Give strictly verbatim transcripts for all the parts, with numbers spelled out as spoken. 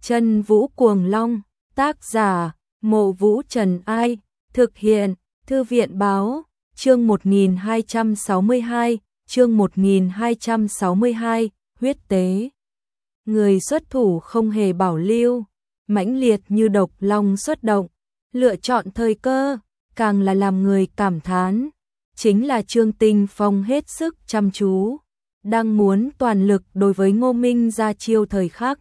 Chân Vũ Cuồng Long, tác giả, Mộ Vũ Trần Ai, thực hiện, Thư viện Báo, chương một nghìn hai trăm sáu mươi hai, chương một nghìn hai trăm sáu mươi hai, huyết tế. Người xuất thủ không hề bảo lưu, mãnh liệt như độc long xuất động, lựa chọn thời cơ, càng là làm người cảm thán. Chính là Trương Tinh Phong hết sức chăm chú, đang muốn toàn lực đối với Ngô Minh ra chiêu thời khắc.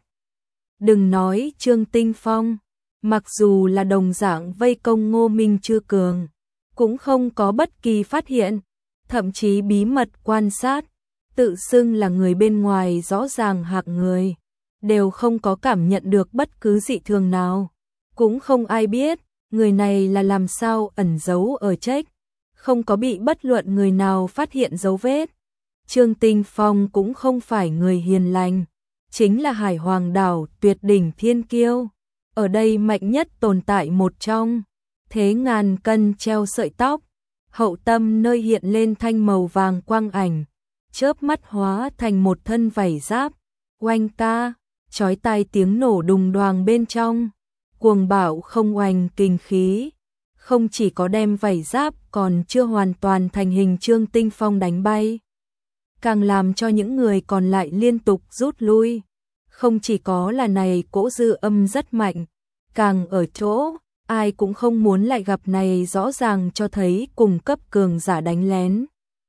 Đừng nói Trương Tinh Phong, mặc dù là đồng dạng vây công Ngô Minh Chư Cường, cũng không có bất kỳ phát hiện, thậm chí bí mật quan sát, tự xưng là người bên ngoài rõ ràng hạng người, đều không có cảm nhận được bất cứ dị thường nào. Cũng không ai biết, người này là làm sao ẩn giấu ở trách, không có bị bất luận người nào phát hiện dấu vết. Trương Tinh Phong cũng không phải người hiền lành, chính là Hải Hoàng đảo tuyệt đỉnh thiên kiêu, ở đây mạnh nhất tồn tại một trong, thế ngàn cân treo sợi tóc, hậu tâm nơi hiện lên thanh màu vàng quang ảnh, chớp mắt hóa thành một thân vảy giáp, oanh ca, chói tai tiếng nổ đùng đoàng bên trong, cuồng bạo không oanh kinh khí, không chỉ có đem vảy giáp còn chưa hoàn toàn thành hình Trương Tinh Phong đánh bay, càng làm cho những người còn lại liên tục rút lui. Không chỉ có là này cỗ dư âm rất mạnh, càng ở chỗ, ai cũng không muốn lại gặp này rõ ràng cho thấy cùng cấp cường giả đánh lén.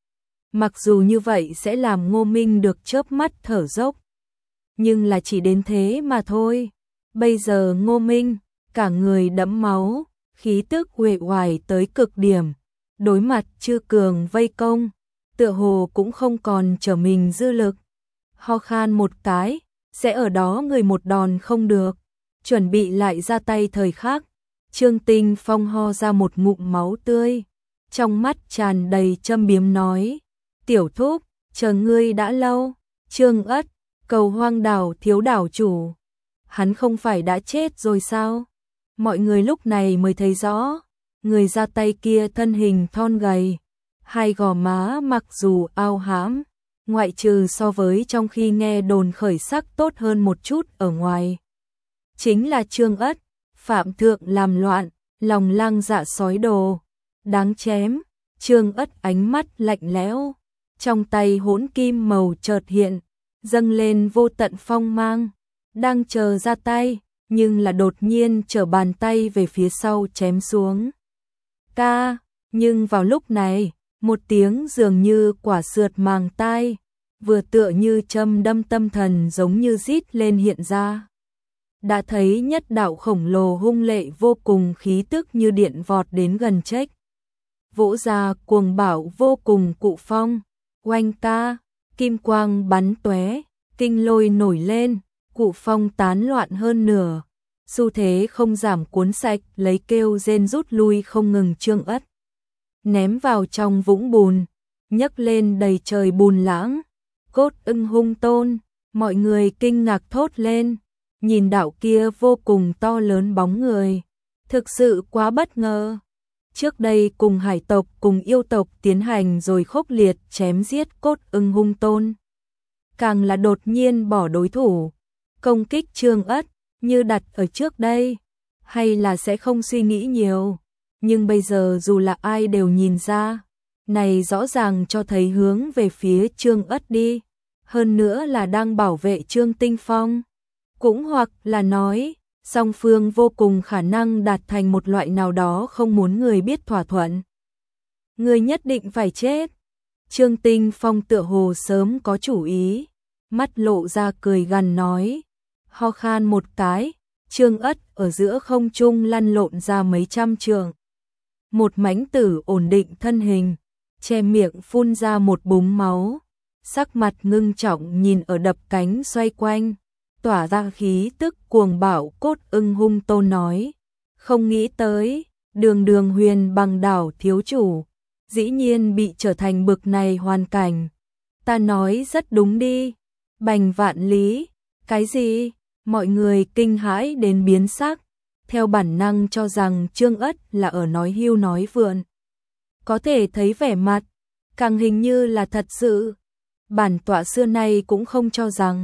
Mặc dù như vậy sẽ làm Ngô Minh được chớp mắt thở dốc, nhưng là chỉ đến thế mà thôi. Bây giờ Ngô Minh, cả người đẫm máu, khí tức uể oải tới cực điểm, đối mặt Chư Cường vây công, tựa hồ cũng không còn trở mình dư lực. Ho khan một cái, sẽ ở đó người một đòn không được, chuẩn bị lại ra tay thời khắc. Trương Tinh Phong ho ra một ngụm máu tươi, trong mắt tràn đầy châm biếm nói, tiểu thúc, chờ ngươi đã lâu. Trương Ất, Cầu Hoang đảo thiếu đảo chủ, hắn không phải đã chết rồi sao? Mọi người lúc này mới thấy rõ, người ra tay kia thân hình thon gầy, hai gò má mặc dù ao hãm, ngoại trừ so với trong khi nghe đồn khởi sắc tốt hơn một chút ở ngoài. Chính là Trương Ất, phạm thượng làm loạn, lòng lang dạ sói đồ, đáng chém. Trương Ất ánh mắt lạnh lẽo, trong tay hỗn kim màu chợt hiện, dâng lên vô tận phong mang, đang chờ ra tay, nhưng là đột nhiên trở bàn tay về phía sau chém xuống. Ca, nhưng vào lúc này, một tiếng dường như quả sượt màng tai, vừa tựa như châm đâm tâm thần giống như rít lên hiện ra. Đã thấy nhất đạo khổng lồ hung lệ vô cùng khí tức như điện vọt đến gần trách. Vỗ ra cuồng bạo vô cùng cụ phong, oanh ca, kim quang bắn tóe, kinh lôi nổi lên, cụ phong tán loạn hơn nửa, xu thế không giảm cuốn sạch lấy kêu rên rút lui không ngừng. Trương Ất ném vào trong vũng bùn, nhấc lên đầy trời bùn lãng, cốt ưng hung tôn, mọi người kinh ngạc thốt lên, nhìn đạo kia vô cùng to lớn bóng người, thực sự quá bất ngờ. Trước đây cùng hải tộc cùng yêu tộc tiến hành rồi khốc liệt chém giết cốt ưng hung tôn, càng là đột nhiên bỏ đối thủ, công kích Trương Ất, như đặt ở trước đây, hay là sẽ không suy nghĩ nhiều. Nhưng bây giờ dù là ai đều nhìn ra, này rõ ràng cho thấy hướng về phía Trương Ất đi, hơn nữa là đang bảo vệ Trương Tinh Phong, cũng hoặc là nói, song phương vô cùng khả năng đạt thành một loại nào đó không muốn người biết thỏa thuận. Người nhất định phải chết. Trương Tinh Phong tựa hồ sớm có chủ ý, mắt lộ ra cười gằn nói, ho khan một cái, Trương Ất ở giữa không trung lăn lộn ra mấy trăm trượng. Một mãnh tử ổn định thân hình, che miệng phun ra một búng máu, sắc mặt ngưng trọng nhìn ở đập cánh xoay quanh, tỏa ra khí tức cuồng bạo cốt ưng hung tôn nói, không nghĩ tới, đường đường huyền bằng đảo thiếu chủ, dĩ nhiên bị trở thành bực này hoàn cảnh. Ta nói rất đúng đi, bành vạn lý, cái gì? Mọi người kinh hãi đến biến sắc, theo bản năng cho rằng Trương Ất là ở nói hưu nói vượn. Có thể thấy vẻ mặt, càng hình như là thật sự. Bản tọa xưa nay cũng không cho rằng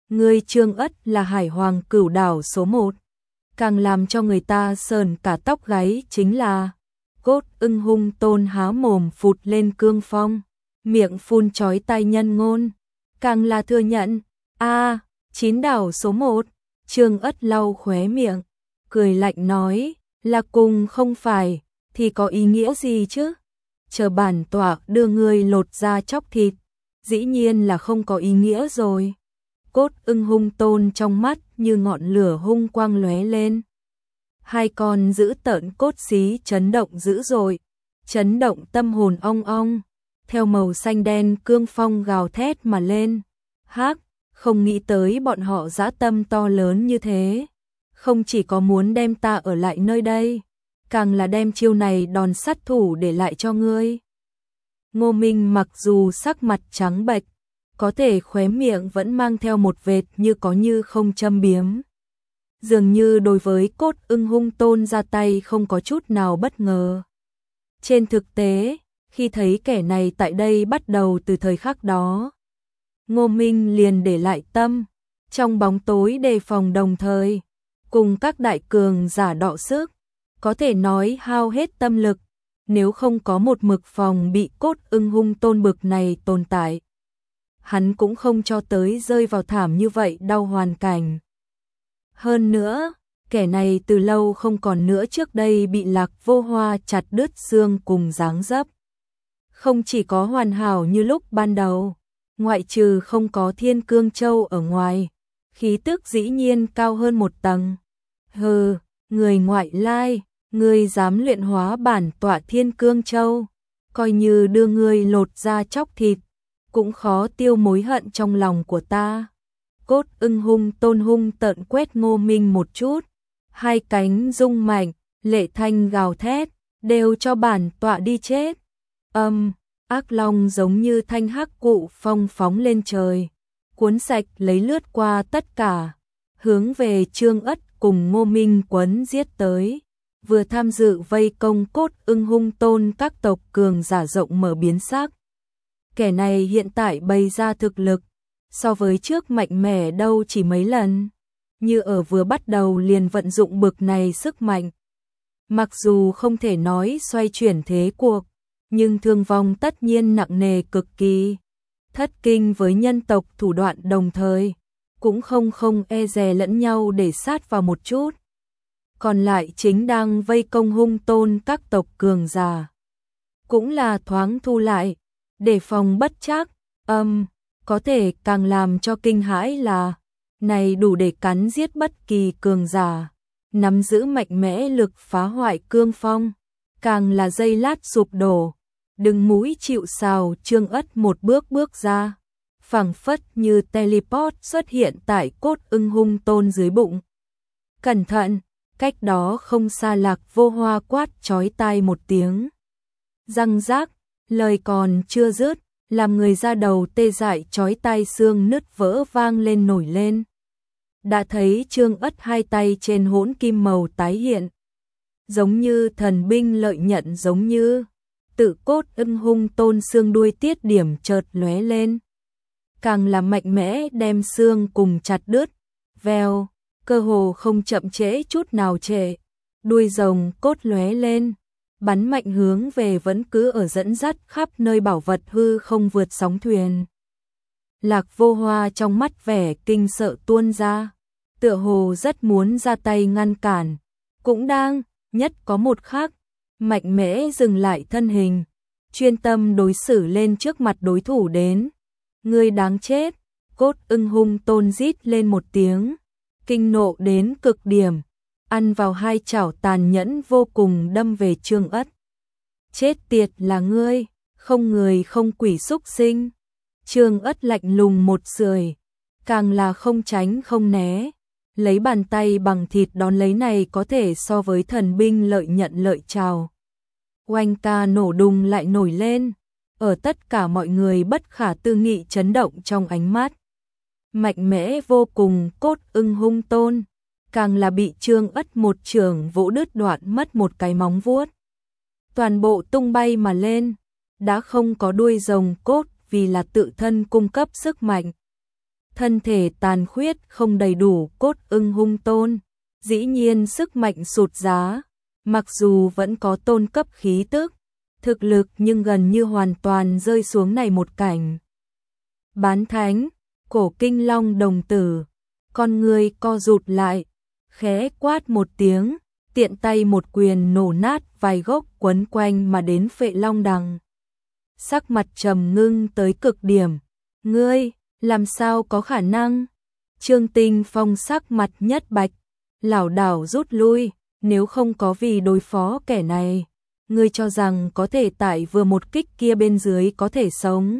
Ngươi Trương Ất là hải hoàng cửu đảo số một. Càng làm cho người ta sờn cả tóc gáy chính là Cốt Ưng Hung Tôn há mồm phụt lên cương phong, miệng phun chói tai nhân ngôn, càng là thừa nhận, a, chín đảo số một. Trương Ất lau khóe miệng, cười lạnh nói, là cùng không phải, thì có ý nghĩa gì chứ? Chờ bản tọa đưa ngươi lột ra chóc thịt, dĩ nhiên là không có ý nghĩa rồi. Cốt Ưng Hung Tôn trong mắt như ngọn lửa hung quang lóe lên. Hai con giữ tợn cốt xí chấn động dữ dội, chấn động tâm hồn ong ong, theo màu xanh đen cương phong gào thét mà lên. Hắc, không nghĩ tới bọn họ dã tâm to lớn như thế, không chỉ có muốn đem ta ở lại nơi đây, càng là đem chiêu này đòn sát thủ để lại cho ngươi. Ngô Minh mặc dù sắc mặt trắng bệch, có thể khóe miệng vẫn mang theo một vệt như có như không châm biếm. Dường như đối với Cốt Ưng Hung Tôn ra tay không có chút nào bất ngờ. Trên thực tế, khi thấy kẻ này tại đây bắt đầu từ thời khắc đó, Ngô Minh liền để lại tâm, trong bóng tối đề phòng đồng thời, cùng các đại cường giả đọ sức, có thể nói hao hết tâm lực, nếu không có một mực phòng bị Cốt Ưng Hung Tôn bực này tồn tại. Hắn cũng không cho tới rơi vào thảm như vậy đau hoàn cảnh. Hơn nữa, kẻ này từ lâu không còn nữa trước đây bị Lạc Vô Hoa chặt đứt xương cùng dáng dấp. Không chỉ có hoàn hảo như lúc ban đầu, ngoại trừ không có Thiên Cương Châu ở ngoài, khí tức dĩ nhiên cao hơn một tầng. Hừ, người ngoại lai, ngươi dám luyện hóa bản tọa Thiên Cương Châu, coi như đưa ngươi lột ra chóc thịt, cũng khó tiêu mối hận trong lòng của ta. Cốt Ưng Hung Tôn hung tợn quét Ngô Minh một chút, hai cánh rung mạnh, lệ thanh gào thét, đều cho bản tọa đi chết. Âm, ác long giống như thanh hắc cụ phong phóng lên trời, cuốn sạch lấy lướt qua tất cả, hướng về Trương Ất cùng Ngô Minh quấn giết tới. Vừa tham dự vây công Cốt Ưng Hung Tôn các tộc cường giả rộng mở biến sắc. Kẻ này hiện tại bày ra thực lực, so với trước mạnh mẽ đâu chỉ mấy lần, như ở vừa bắt đầu liền vận dụng bực này sức mạnh. Mặc dù không thể nói xoay chuyển thế cuộc, nhưng thương vong tất nhiên nặng nề cực kỳ. Thất kinh với nhân tộc thủ đoạn đồng thời, cũng không không e dè lẫn nhau để sát vào một chút. Còn lại chính đang vây công Hung Tôn các tộc cường giả, cũng là thoáng thu lại, để phòng bất trắc. Âm, um, có thể càng làm cho kinh hãi là, này đủ để cắn giết bất kỳ cường giả, nắm giữ mạnh mẽ lực phá hoại cương phong, càng là dây lát sụp đổ, đứng mũi chịu sào. Trương Ất một bước bước ra, phảng phất như teleport xuất hiện tại Cốt Ưng Hung Tôn dưới bụng. Cẩn thận, cách đó không xa Lạc Vô Hoa quát chói tai một tiếng. Răng rác, lời còn chưa dứt, làm người ra đầu tê dại chói tai xương nứt vỡ vang lên nổi lên. Đã thấy Trương Ất hai tay trên hỗn kim màu tái hiện, giống như thần binh lợi nhận, giống như tự Cốt Ưng Hung Tôn xương đuôi tiết điểm chợt lóe lên, càng là mạnh mẽ đem xương cùng chặt đứt. Vèo, cơ hồ không chậm trễ chút nào trễ, đuôi rồng cốt lóe lên, bắn mạnh hướng về vẫn cứ ở dẫn dắt khắp nơi bảo vật hư không vượt sóng thuyền. Lạc Vô Hoa trong mắt vẻ kinh sợ tuôn ra, tựa hồ rất muốn ra tay ngăn cản, cũng đang nhất có một khắc mạnh mẽ dừng lại thân hình, chuyên tâm đối xử lên trước mặt đối thủ đến. Ngươi đáng chết! Cốt Ưng Hung Tôn rít lên một tiếng, kinh nộ đến cực điểm, ăn vào hai chảo tàn nhẫn vô cùng đâm về Trương Ất. Chết tiệt là ngươi, không người không quỷ xúc sinh. Trương Ất lạnh lùng một sưởi, càng là không tránh không né, lấy bàn tay bằng thịt đón lấy này có thể so với thần binh lợi nhận lợi trào. Oanh ca nổ đùng lại nổi lên, ở tất cả mọi người bất khả tư nghị chấn động trong ánh mắt. Mạnh mẽ vô cùng Cốt Ưng Hung Tôn, càng là bị Trương Ất một chưởng vỗ đứt đoạn mất một cái móng vuốt. Toàn bộ tung bay mà lên, đã không có đuôi rồng cốt vì là tự thân cung cấp sức mạnh. thân thể tàn khuyết không đầy đủ cốt ưng hung tôn, dĩ nhiên sức mạnh sụt giá, mặc dù vẫn có tôn cấp khí tức, thực lực nhưng gần như hoàn toàn rơi xuống này một cảnh. Bán thánh, cổ kinh long đồng tử, con người co rụt lại, khẽ quát một tiếng, tiện tay một quyền nổ nát vài gốc quấn quanh mà đến Phệ Long Đằng. Sắc mặt trầm ngưng tới cực điểm, ngươi, làm sao có khả năng? Trương Tinh Phong sắc mặt nhất bạch, lảo đảo rút lui, nếu không có vì đối phó kẻ này, ngươi cho rằng có thể tại vừa một kích kia bên dưới có thể sống.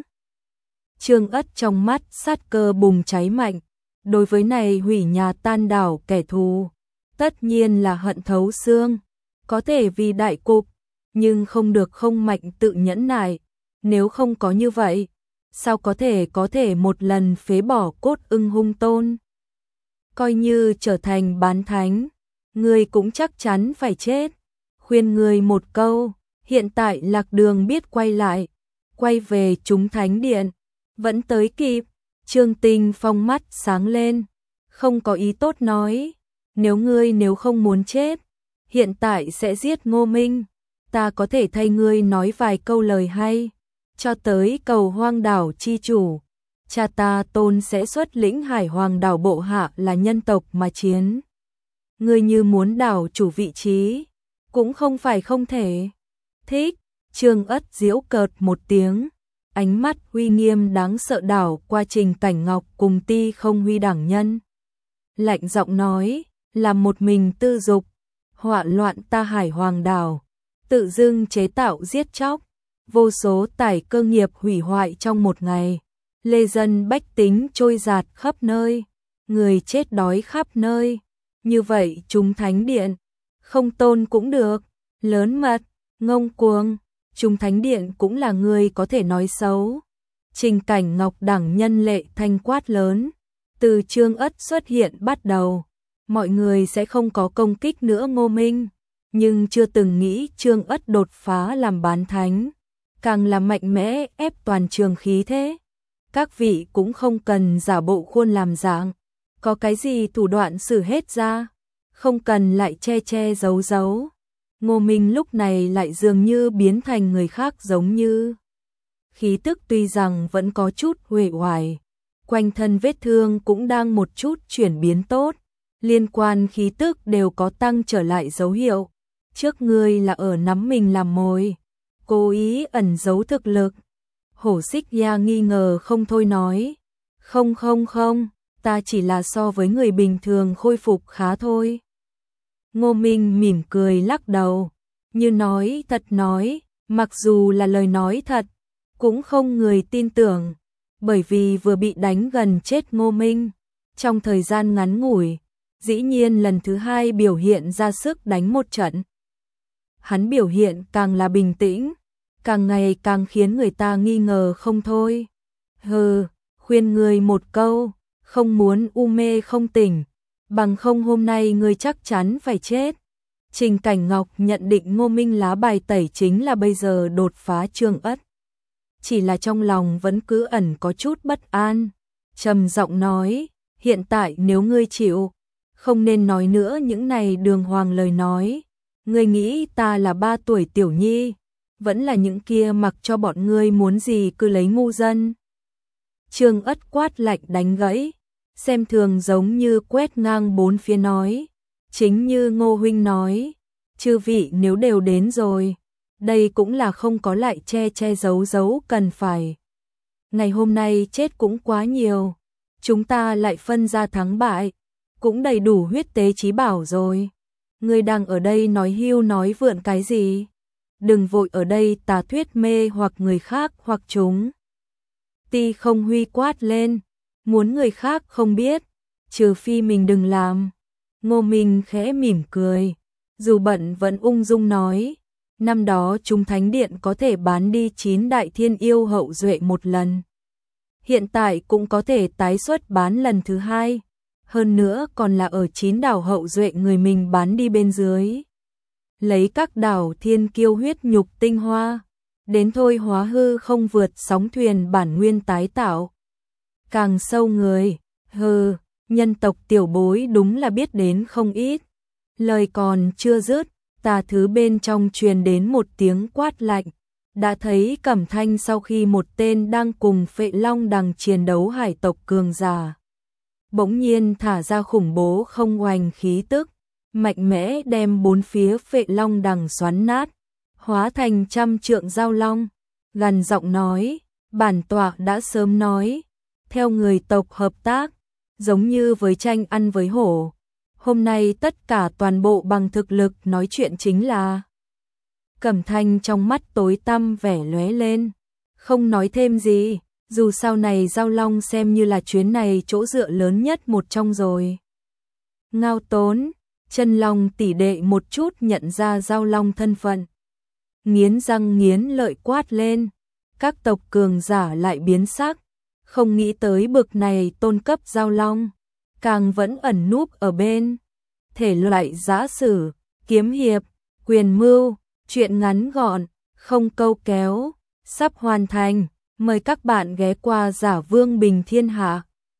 Trương Ất trong mắt sát cơ bùng cháy mạnh, đối với này hủy nhà tan đảo kẻ thù, tất nhiên là hận thấu xương, có thể vì đại cục, nhưng không được không mạnh tự nhẫn nại, nếu không có như vậy, sao có thể có thể một lần phế bỏ cốt ưng hung tôn. Coi như trở thành bán thánh, ngươi cũng chắc chắn phải chết. Khuyên ngươi một câu, hiện tại lạc đường biết quay lại, quay về chúng thánh điện, vẫn tới kịp. Trương Tinh Phong mắt sáng lên, không có ý tốt nói, nếu ngươi nếu không muốn chết, hiện tại sẽ giết Ngô Minh, ta có thể thay ngươi nói vài câu lời hay, cho tới cầu hoang đảo chi chủ, cha ta Tôn sẽ xuất lĩnh hải hoàng đảo bộ hạ là nhân tộc mà chiến. Ngươi như muốn đảo chủ vị trí, cũng không phải không thể. Thích, Trương Ất giễu cợt một tiếng, ánh mắt uy nghiêm đáng sợ đảo qua Trình Cảnh Ngọc cùng Ti Không Huy đẳng nhân. Lạnh giọng nói, là một mình tư dục, họa loạn ta hải hoàng đảo, tự dưng chế tạo giết chóc, vô số tài cơ nghiệp hủy hoại trong một ngày, lê dân bách tính trôi giạt khắp nơi, người chết đói khắp nơi. Như vậy chúng thánh điện, không tôn cũng được, lớn mật, ngông cuồng, chúng thánh điện cũng là người có thể nói xấu. Trình Cảnh Ngọc đẳng nhân lệ thanh quát lớn, từ Trương Ất xuất hiện bắt đầu, mọi người sẽ không có công kích nữa Ngô Minh, nhưng chưa từng nghĩ Trương Ất đột phá làm bán thánh, càng là mạnh mẽ ép toàn trường khí thế. Các vị cũng không cần giả bộ khuôn làm dạng, có cái gì thủ đoạn xử hết ra, không cần lại che che giấu giấu. Ngô Minh lúc này lại dường như biến thành người khác giống như. Khí tức tuy rằng vẫn có chút uể oải, quanh thân vết thương cũng đang một chút chuyển biến tốt, liên quan khí tức đều có tăng trở lại dấu hiệu. Trước ngươi là ở nắm mình làm mồi, cố ý ẩn giấu thực lực. Hổ Xích Ya nghi ngờ không thôi nói, không không không, ta chỉ là so với người bình thường khôi phục khá thôi. Ngô Minh mỉm cười lắc đầu, như nói thật nói, mặc dù là lời nói thật, cũng không người tin tưởng, bởi vì vừa bị đánh gần chết Ngô Minh, trong thời gian ngắn ngủi, dĩ nhiên lần thứ hai biểu hiện ra sức đánh một trận. Hắn biểu hiện càng là bình tĩnh, càng ngày càng khiến người ta nghi ngờ không thôi. Hừ, khuyên người một câu, không muốn u mê không tỉnh, bằng không hôm nay người chắc chắn phải chết. Trình Cảnh Ngọc nhận định Ngô Minh lá bài tẩy chính là bây giờ đột phá Trương Ất. Chỉ là trong lòng vẫn cứ ẩn có chút bất an, trầm giọng nói, hiện tại nếu ngươi chịu, không nên nói nữa những này đường hoàng lời nói. Ngươi nghĩ ta là ba tuổi tiểu nhi, vẫn là những kia mặc cho bọn ngươi muốn gì cứ lấy ngu dân. Trương Ất quát lạnh đánh gãy, xem thường giống như quét ngang bốn phía nói, chính như Ngô huynh nói, chư vị nếu đều đến rồi, đây cũng là không có lại che che giấu giấu cần phải. Ngày hôm nay chết cũng quá nhiều, chúng ta lại phân ra thắng bại, cũng đầy đủ huyết tế chí bảo rồi. Ngươi đang ở đây nói hưu nói vượn cái gì? Đừng vội ở đây tà thuyết mê hoặc người khác hoặc chúng. Ti Không Huy quát lên, muốn người khác không biết, trừ phi mình đừng làm. Ngô Minh khẽ mỉm cười, dù bận vẫn ung dung nói, năm đó chúng thánh điện có thể bán đi chín đại thiên yêu hậu duệ một lần. Hiện tại cũng có thể tái xuất bán lần thứ hai, hơn nữa còn là ở chín đảo hậu duệ người mình bán đi bên dưới. Lấy các đảo thiên kiêu huyết nhục tinh hoa, đến thôi hóa hư không vượt sóng thuyền bản nguyên tái tạo. Càng sâu người, Hừ, nhân tộc tiểu bối đúng là biết đến không ít. Lời còn chưa dứt, tà thứ bên trong truyền đến một tiếng quát lạnh. Đã thấy Cẩm Thanh sau khi một tên đang cùng Phệ Long Đằng chiến đấu hải tộc cường giả, bỗng nhiên thả ra khủng bố không oanh khí tức, mạnh mẽ đem bốn phía Phệ Long Đằng xoắn nát, hóa thành trăm trượng giao long, gằn giọng nói, bản tọa đã sớm nói, theo người tộc hợp tác, giống như với tranh ăn với hổ. Hôm nay tất cả toàn bộ bằng thực lực nói chuyện chính là. Cẩm Thanh trong mắt tối tăm vẻ lóe lên, không nói thêm gì, dù sau này Giao Long xem như là chuyến này chỗ dựa lớn nhất một trong rồi. Ngao Tốn, Chân Long tỷ đệ một chút nhận ra Giao Long thân phận, nghiến răng nghiến lợi quát lên, các tộc cường giả lại biến sắc, không nghĩ tới bực này tôn cấp Giao Long, càng vẫn ẩn núp ở bên. Thể loại giã sử, kiếm hiệp, quyền mưu, chuyện ngắn gọn, không câu kéo, sắp hoàn thành, mời các bạn ghé qua Giả Vương Bình Thiên Hạ.